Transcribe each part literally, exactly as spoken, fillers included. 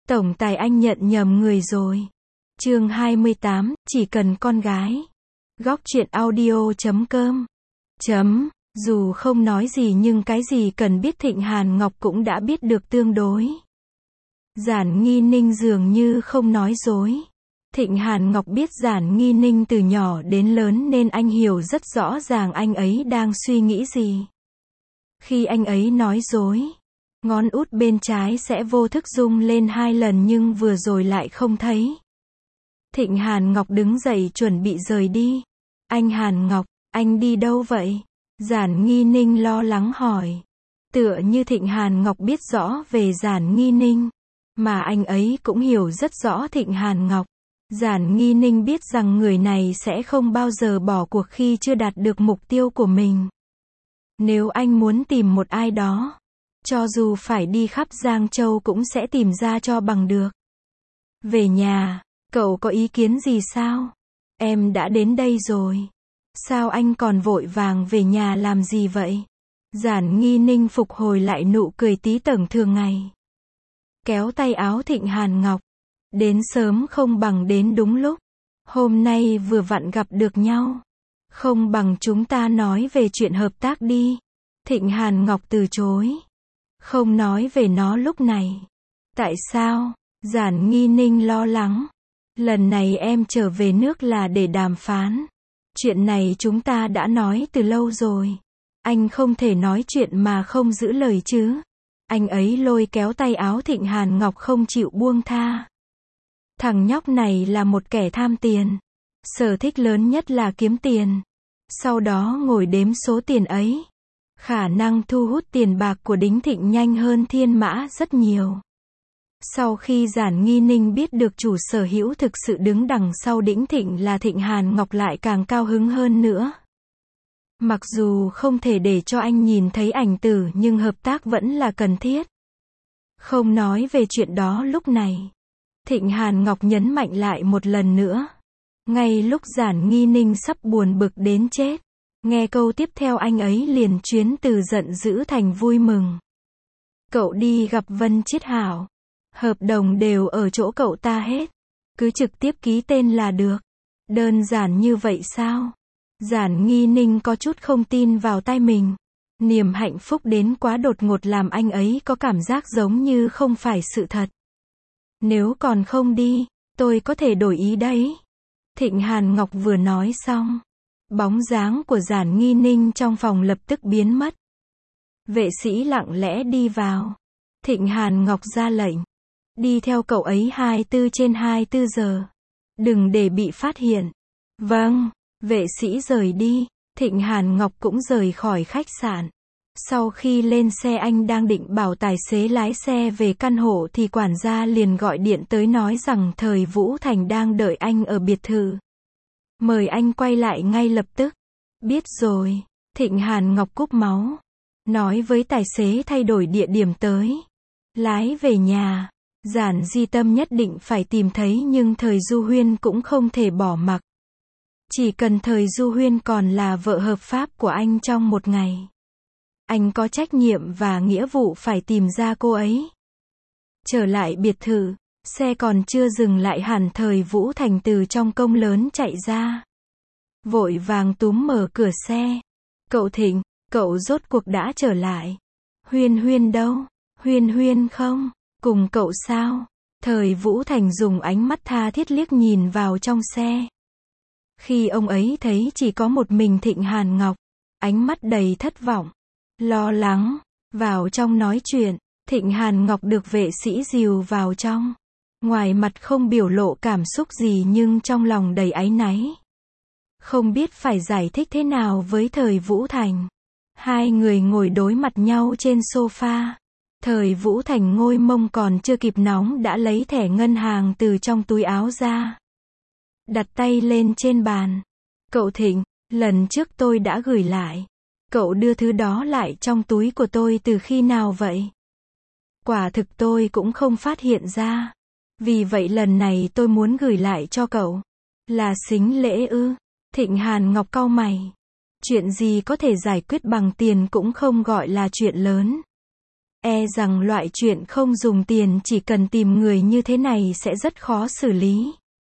Tổng tài anh nhận nhầm người rồi. Chương hai mươi tám, chỉ cần con gái. Góc truyện audio chấm com. Chấm, dù không nói gì nhưng cái gì cần biết Thịnh Hàn Ngọc cũng đã biết được tương đối. Giản Nghi Ninh dường như không nói dối. Thịnh Hàn Ngọc biết Giản Nghi Ninh từ nhỏ đến lớn nên anh hiểu rất rõ ràng anh ấy đang suy nghĩ gì. Khi anh ấy nói dối, ngón út bên trái sẽ vô thức rung lên hai lần nhưng vừa rồi lại không thấy. Thịnh Hàn Ngọc đứng dậy chuẩn bị rời đi. Anh Hàn Ngọc, anh đi đâu vậy? Giản Nghi Ninh lo lắng hỏi. Tựa như Thịnh Hàn Ngọc biết rõ về Giản Nghi Ninh, mà anh ấy cũng hiểu rất rõ Thịnh Hàn Ngọc. Giản Nghi Ninh biết rằng người này sẽ không bao giờ bỏ cuộc khi chưa đạt được mục tiêu của mình. Nếu anh muốn tìm một ai đó, cho dù phải đi khắp Giang Châu cũng sẽ tìm ra cho bằng được. Về nhà, cậu có ý kiến gì sao? Em đã đến đây rồi. Sao anh còn vội vàng về nhà làm gì vậy? Giản Nghi Ninh phục hồi lại nụ cười tí tởng thường ngày. Kéo tay áo Thịnh Hàn Ngọc. Đến sớm không bằng đến đúng lúc. Hôm nay vừa vặn gặp được nhau. Không bằng chúng ta nói về chuyện hợp tác đi. Thịnh Hàn Ngọc từ chối. Không nói về nó lúc này. Tại sao? Giản Nghi Ninh lo lắng. Lần này em trở về nước là để đàm phán. Chuyện này chúng ta đã nói từ lâu rồi. Anh không thể nói chuyện mà không giữ lời chứ. Anh ấy lôi kéo tay áo Thịnh Hàn Ngọc không chịu buông tha. Thằng nhóc này là một kẻ tham tiền. Sở thích lớn nhất là kiếm tiền. Sau đó ngồi đếm số tiền ấy. Khả năng thu hút tiền bạc của Đính Thịnh nhanh hơn Thiên Mã rất nhiều. Sau khi Giản Nghi Ninh biết được chủ sở hữu thực sự đứng đằng sau Đính Thịnh là Thịnh Hàn Ngọc lại càng cao hứng hơn nữa. Mặc dù không thể để cho anh nhìn thấy ảnh tử nhưng hợp tác vẫn là cần thiết. Không nói về chuyện đó lúc này. Thịnh Hàn Ngọc nhấn mạnh lại một lần nữa. Ngay lúc Giản Nghi Ninh sắp buồn bực đến chết. Nghe câu tiếp theo anh ấy liền chuyển từ giận dữ thành vui mừng. Cậu đi gặp Vân Chiết Hảo. Hợp đồng đều ở chỗ cậu ta hết. Cứ trực tiếp ký tên là được. Đơn giản như vậy sao? Giản Nghi Ninh có chút không tin vào tai mình. Niềm hạnh phúc đến quá đột ngột làm anh ấy có cảm giác giống như không phải sự thật. Nếu còn không đi, tôi có thể đổi ý đấy. Thịnh Hàn Ngọc vừa nói xong. Bóng dáng của Giản Nghi Ninh trong phòng lập tức biến mất. Vệ sĩ lặng lẽ đi vào. Thịnh Hàn Ngọc ra lệnh. Đi theo cậu ấy hai mươi tư trên hai mươi tư giờ. Đừng để bị phát hiện. Vâng, vệ sĩ rời đi. Thịnh Hàn Ngọc cũng rời khỏi khách sạn. Sau khi lên xe anh đang định bảo tài xế lái xe về căn hộ thì quản gia liền gọi điện tới nói rằng Thời Vũ Thành đang đợi anh ở biệt thự. Mời anh quay lại ngay lập tức. Biết rồi. Thịnh Hàn Ngọc cúp máu. Nói với tài xế thay đổi địa điểm tới. Lái về nhà. Giản Di Tâm nhất định phải tìm thấy nhưng Thời Du Huyên cũng không thể bỏ mặc. Chỉ cần Thời Du Huyên còn là vợ hợp pháp của anh trong một ngày. Anh có trách nhiệm và nghĩa vụ phải tìm ra cô ấy. Trở lại biệt thự, xe còn chưa dừng lại hẳn Thời Vũ Thành từ trong công lớn chạy ra. Vội vàng túm mở cửa xe. Cậu Thịnh, cậu rốt cuộc đã trở lại. Huyên Huyên đâu? Huyên Huyên không? Cùng cậu sao? Thời Vũ Thành dùng ánh mắt tha thiết liếc nhìn vào trong xe. Khi ông ấy thấy chỉ có một mình Thịnh Hàn Ngọc, ánh mắt đầy thất vọng, lo lắng, vào trong nói chuyện. Thịnh Hàn Ngọc được vệ sĩ dìu vào trong. Ngoài mặt không biểu lộ cảm xúc gì nhưng trong lòng đầy áy náy. Không biết phải giải thích thế nào với Thời Vũ Thành. Hai người ngồi đối mặt nhau trên sofa. Thời Vũ Thành ngôi mông còn chưa kịp nóng đã lấy thẻ ngân hàng từ trong túi áo ra. Đặt tay lên trên bàn. Cậu Thịnh, lần trước tôi đã gửi lại. Cậu đưa thứ đó lại trong túi của tôi từ khi nào vậy? Quả thực tôi cũng không phát hiện ra. Vì vậy lần này tôi muốn gửi lại cho cậu. Là sính lễ ư? Thịnh Hàn Ngọc cau mày. Chuyện gì có thể giải quyết bằng tiền cũng không gọi là chuyện lớn. E rằng loại chuyện không dùng tiền chỉ cần tìm người như thế này sẽ rất khó xử lý.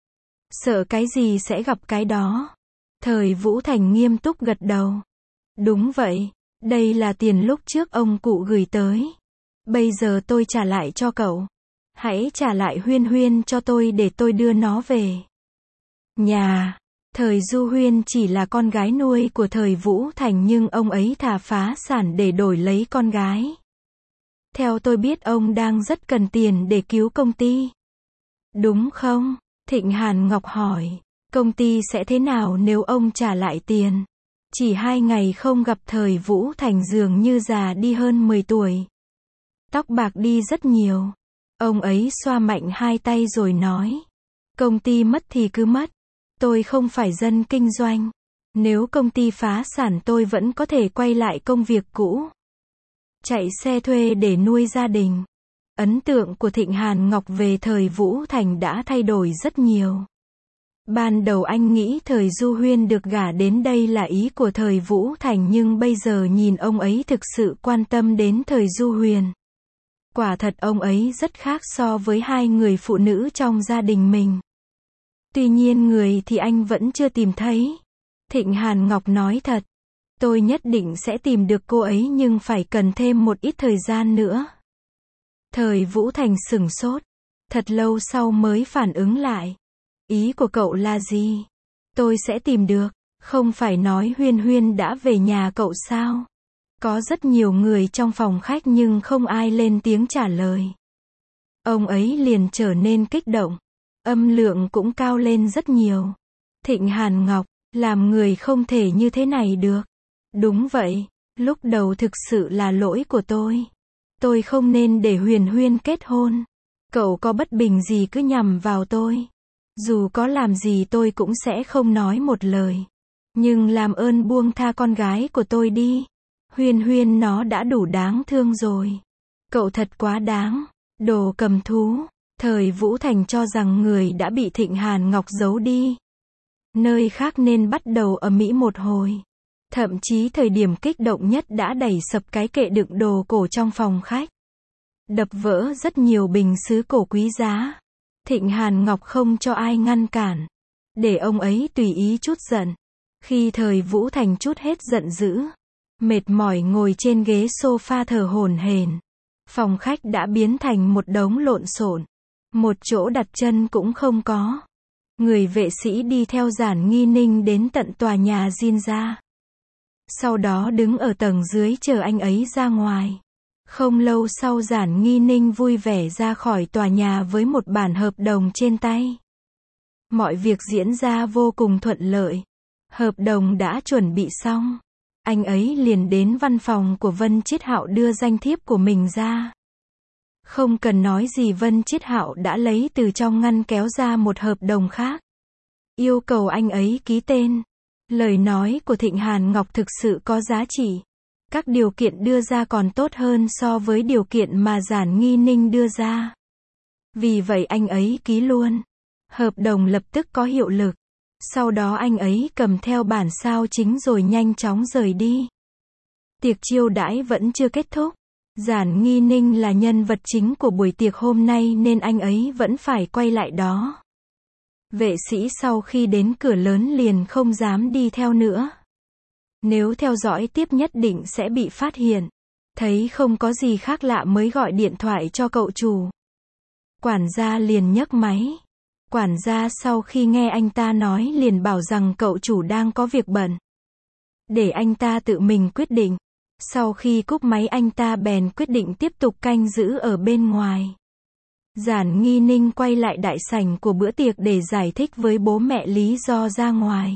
Sợ cái gì sẽ gặp cái đó. Thời Vũ Thành nghiêm túc gật đầu. Đúng vậy, đây là tiền lúc trước ông cụ gửi tới. Bây giờ tôi trả lại cho cậu. Hãy trả lại Huyên Huyên cho tôi để tôi đưa nó về nhà. Thời Du Huyên chỉ là con gái nuôi của thời Vũ Thành nhưng ông ấy thà phá sản để đổi lấy con gái. Theo tôi biết ông đang rất cần tiền để cứu công ty. Đúng không? Thịnh Hàn Ngọc hỏi. Công ty sẽ thế nào nếu ông trả lại tiền? Chỉ hai ngày không gặp thời Vũ Thành dường như già đi hơn mười tuổi. Tóc bạc đi rất nhiều. Ông ấy xoa mạnh hai tay rồi nói. Công ty mất thì cứ mất. Tôi không phải dân kinh doanh. Nếu công ty phá sản tôi vẫn có thể quay lại công việc cũ. Chạy xe thuê để nuôi gia đình. Ấn tượng của Thịnh Hàn Ngọc về thời Vũ Thành đã thay đổi rất nhiều. Ban đầu anh nghĩ thời Du Huyên được gả đến đây là ý của thời Vũ Thành nhưng bây giờ nhìn ông ấy thực sự quan tâm đến thời Du Huyền. Quả thật ông ấy rất khác so với hai người phụ nữ trong gia đình mình. Tuy nhiên người thì anh vẫn chưa tìm thấy. Thịnh Hàn Ngọc nói thật. Tôi nhất định sẽ tìm được cô ấy nhưng phải cần thêm một ít thời gian nữa. Thời Vũ Thành sửng sốt. Thật lâu sau mới phản ứng lại. Ý của cậu là gì? Tôi sẽ tìm được. Không phải nói Huyên Huyên đã về nhà cậu sao? Có rất nhiều người trong phòng khách nhưng không ai lên tiếng trả lời. Ông ấy liền trở nên kích động. Âm lượng cũng cao lên rất nhiều. Thịnh Hàn Ngọc, làm người không thể như thế này được. Đúng vậy, lúc đầu thực sự là lỗi của tôi. Tôi không nên để Huyền Huyên kết hôn. Cậu có bất bình gì cứ nhằm vào tôi. Dù có làm gì tôi cũng sẽ không nói một lời. Nhưng làm ơn buông tha con gái của tôi đi. Huyên Huyên nó đã đủ đáng thương rồi. Cậu thật quá đáng. Đồ cầm thú. Thời Vũ Thành cho rằng người đã bị Thịnh Hàn Ngọc giấu đi. Nơi khác nên bắt đầu ầm ĩ một hồi. Thậm chí thời điểm kích động nhất đã đẩy sập cái kệ đựng đồ cổ trong phòng khách. Đập vỡ rất nhiều bình sứ cổ quý giá. Thịnh Hàn Ngọc không cho ai ngăn cản. Để ông ấy tùy ý chút giận. Khi thời Vũ Thành chút hết giận dữ. Mệt mỏi ngồi trên ghế sofa thở hổn hển. Phòng khách đã biến thành một đống lộn xộn. Một chỗ đặt chân cũng không có. Người vệ sĩ đi theo Giản Nghi Ninh đến tận tòa nhà Jin ra. Sau đó đứng ở tầng dưới chờ anh ấy ra ngoài. Không lâu sau Giản Nghi Ninh vui vẻ ra khỏi tòa nhà với một bản hợp đồng trên tay. Mọi việc diễn ra vô cùng thuận lợi. Hợp đồng đã chuẩn bị xong. Anh ấy liền đến văn phòng của Vân Chiết Hạo đưa danh thiếp của mình ra. Không cần nói gì Vân Chiết Hạo đã lấy từ trong ngăn kéo ra một hợp đồng khác. Yêu cầu anh ấy ký tên. Lời nói của Thịnh Hàn Ngọc thực sự có giá trị. Các điều kiện đưa ra còn tốt hơn so với điều kiện mà Giản Nghi Ninh đưa ra. Vì vậy anh ấy ký luôn. Hợp đồng lập tức có hiệu lực. Sau đó anh ấy cầm theo bản sao chính rồi nhanh chóng rời đi. Tiệc chiêu đãi vẫn chưa kết thúc. Giản Nghi Ninh là nhân vật chính của buổi tiệc hôm nay nên anh ấy vẫn phải quay lại đó. Vệ sĩ sau khi đến cửa lớn liền không dám đi theo nữa. Nếu theo dõi tiếp nhất định sẽ bị phát hiện. Thấy không có gì khác lạ mới gọi điện thoại cho cậu chủ. Quản gia liền nhấc máy. Quản gia sau khi nghe anh ta nói liền bảo rằng cậu chủ đang có việc bận. Để anh ta tự mình quyết định. Sau khi cúp máy anh ta bèn quyết định tiếp tục canh giữ ở bên ngoài. Giản Nghi Ninh quay lại đại sảnh của bữa tiệc để giải thích với bố mẹ lý do ra ngoài.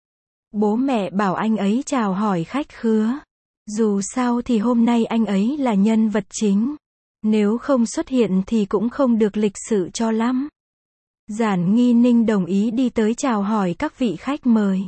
Bố mẹ bảo anh ấy chào hỏi khách khứa. Dù sao thì hôm nay anh ấy là nhân vật chính. Nếu không xuất hiện thì cũng không được lịch sự cho lắm. Giản Nghi Ninh đồng ý đi tới chào hỏi các vị khách mời.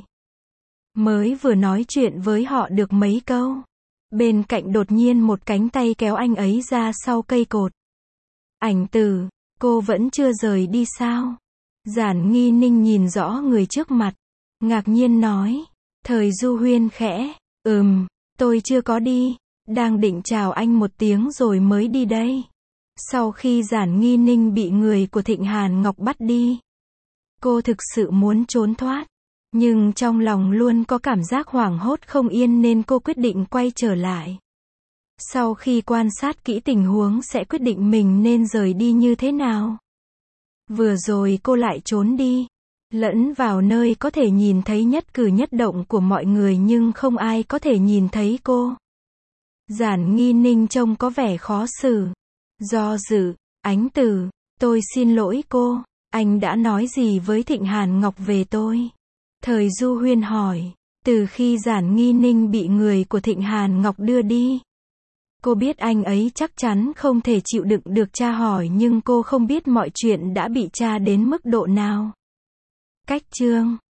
Mới vừa nói chuyện với họ được mấy câu. Bên cạnh đột nhiên một cánh tay kéo anh ấy ra sau cây cột. Ảnh Tử, cô vẫn chưa rời đi sao? Giản Nghi Ninh nhìn rõ người trước mặt. Ngạc nhiên nói. Thời Du Huyên khẽ. Ừm, tôi chưa có đi. Đang định chào anh một tiếng rồi mới đi đây. Sau khi Giản Nghi Ninh bị người của Thịnh Hàn Ngọc bắt đi, cô thực sự muốn trốn thoát. Nhưng trong lòng luôn có cảm giác hoảng hốt không yên nên cô quyết định quay trở lại. Sau khi quan sát kỹ tình huống sẽ quyết định mình nên rời đi như thế nào. Vừa rồi cô lại trốn đi, lẫn vào nơi có thể nhìn thấy nhất cử nhất động của mọi người nhưng không ai có thể nhìn thấy cô. Giản Nghi Ninh trông có vẻ khó xử. Do dự, Ánh Tử, tôi xin lỗi cô, anh đã nói gì với Thịnh Hàn Ngọc về tôi? Thời Du Huyên hỏi, từ khi Giản Nghi Ninh bị người của Thịnh Hàn Ngọc đưa đi, cô biết anh ấy chắc chắn không thể chịu đựng được tra hỏi nhưng cô không biết mọi chuyện đã bị tra đến mức độ nào. Cách chương